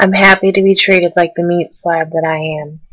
I'm happy to be treated like the meat slab that I am.